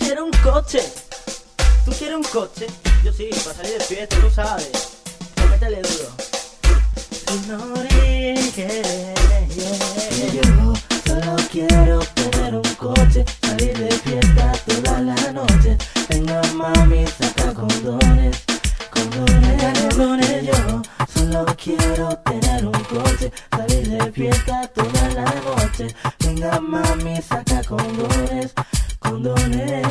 quiero un coche. ¿Tú quieres un coche? Yo sí, para salir de fiesta, tú sabes. Métele duro. Yo solo quiero tener un coche, salir de fiesta toda la noche. Venga mami, saca condones, condones. Yo solo quiero tener un coche, salir de fiesta toda la noche. Venga mami, saca condones, condones.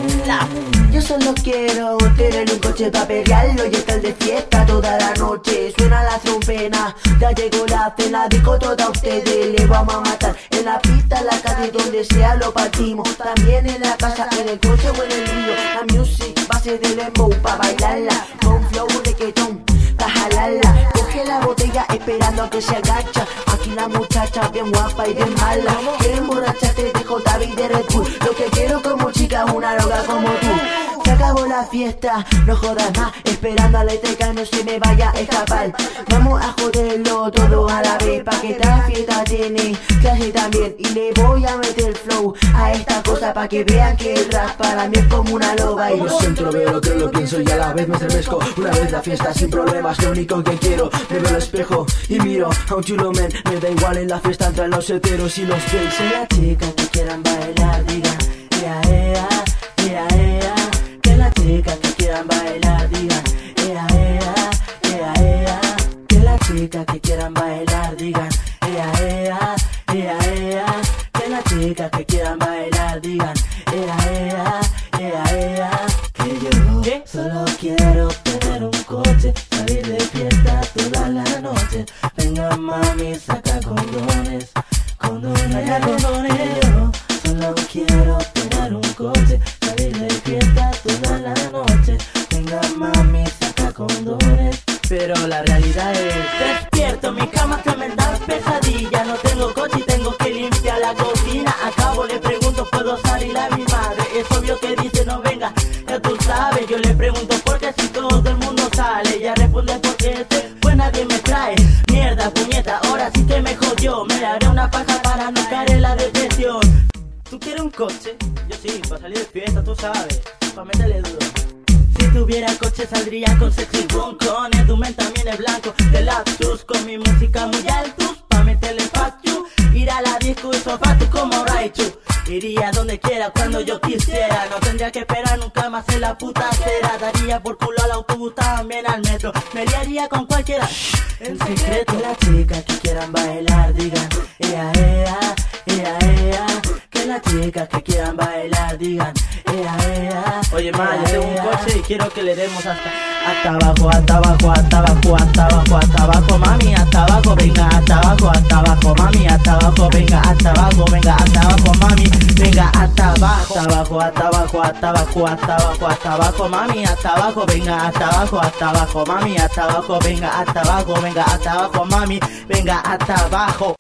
Yo solo quiero tener un coche pa' pelearlo y estar de fiesta toda la noche. Suena la trompeta, ya llegó la cena, digo toda a ustedes, le vamos a matar. En la pista, en la calle, donde sea lo partimos. También en la casa, en el coche o en el río. La music, base de dembow pa' bailarla. Con flow reggaetón, pa' jalarla. Coge la botella esperando a que se agacha. Aquí la muchacha bien guapa y bien mala. Quiero emborracharte de J y de Red Bull. Lo que quiero como chica es una loca como tú. Se acabó la fiesta, no jodas más. Esperando a la teca no se me vaya a escapar. Vamos a joderlo todo a la vez, pa' que esta fiesta tiene clase también. Y le voy a meter flow a esta cosa pa' que vean que el rap para mí es como una loba. Y Como siempre veo lo que lo pienso y a la vez me estremezco. Una vez la fiesta sin problemas, lo único que quiero. Me veo al espejo y miro a un chulo men. Me da igual en la fiesta entran los heteros y los gays. Y las chicas que quieran bailar digan ea, ea, ea, ea. Que las chicas que quieran bailar digan ea, ea, ea, ea. Que las chicas que quieran bailar digan ea, ea, ea, ea. Que las chicas que quieran bailar digan ea, ea, ea, ea. Que yo solo quiero tener un coche, salir de fiesta toda la noche. Venga mami, saca condones, condones. Saca condones. Yo solo quiero tener un coche, salir de fiesta toda la noche. Venga mami, saca condones. Pero la realidad es despierto, mi cama que me da pesadilla. No tengo coche y tengo que limpiar la cocina. Acabo le pregunto, ¿puedo salir a mi madre? Es obvio que dice no venga, ya tú sabes. Yo le pregunto por qué si todo el mundo sale. Ella responde porque pues nadie me trae. Mierda, puñeta, ahora sí que me jodió. Me haré una paja para no caer en la depresión. ¿Tú quieres un coche? Yo sí, para salir de fiesta, tú sabes. Pa' meterle duro. Si tuviera coche saldría con sexy con Edumen también es blanco de lapsus. Con mi música muy altos pa' meterle factu. Ir a la disco y sofatu como Raichu. Iría donde quiera cuando yo quisiera. No tendría que esperar nunca más en la puta acera. Daría por culo al autobús, también al metro. Me liaría con cualquiera en secreto. Que las chicas que quieran bailar digan ea, ea, ea, ea. Que las chicas que quieran bailar digan ea, ea. Oye ma, yo tengo un coche y quiero que le demos hasta abajo, hasta abajo, hasta abajo, hasta abajo, hasta abajo, mami, hasta abajo, venga, hasta abajo, mami, hasta abajo, venga, hasta abajo, venga, hasta abajo, mami, venga, hasta abajo, hasta abajo, hasta abajo, hasta abajo, hasta abajo, mami, hasta abajo, venga, hasta abajo, mami, hasta abajo, venga, hasta abajo, venga, hasta abajo, mami, venga, hasta abajo.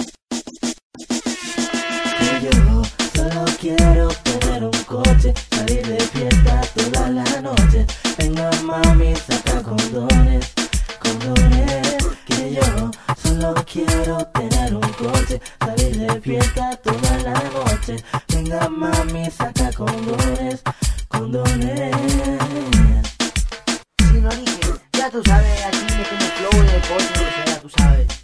Y yo solo quiero tener un coche, salir de fiesta toda la noche. Venga mami, saca condones, condones. Que yo solo quiero tener un coche, salir de fiesta toda la noche. Venga mami, saca condones, condones. Si no dije, ya tú sabes, aquí me tengo flow en el coche, lo que sea, tú sabes.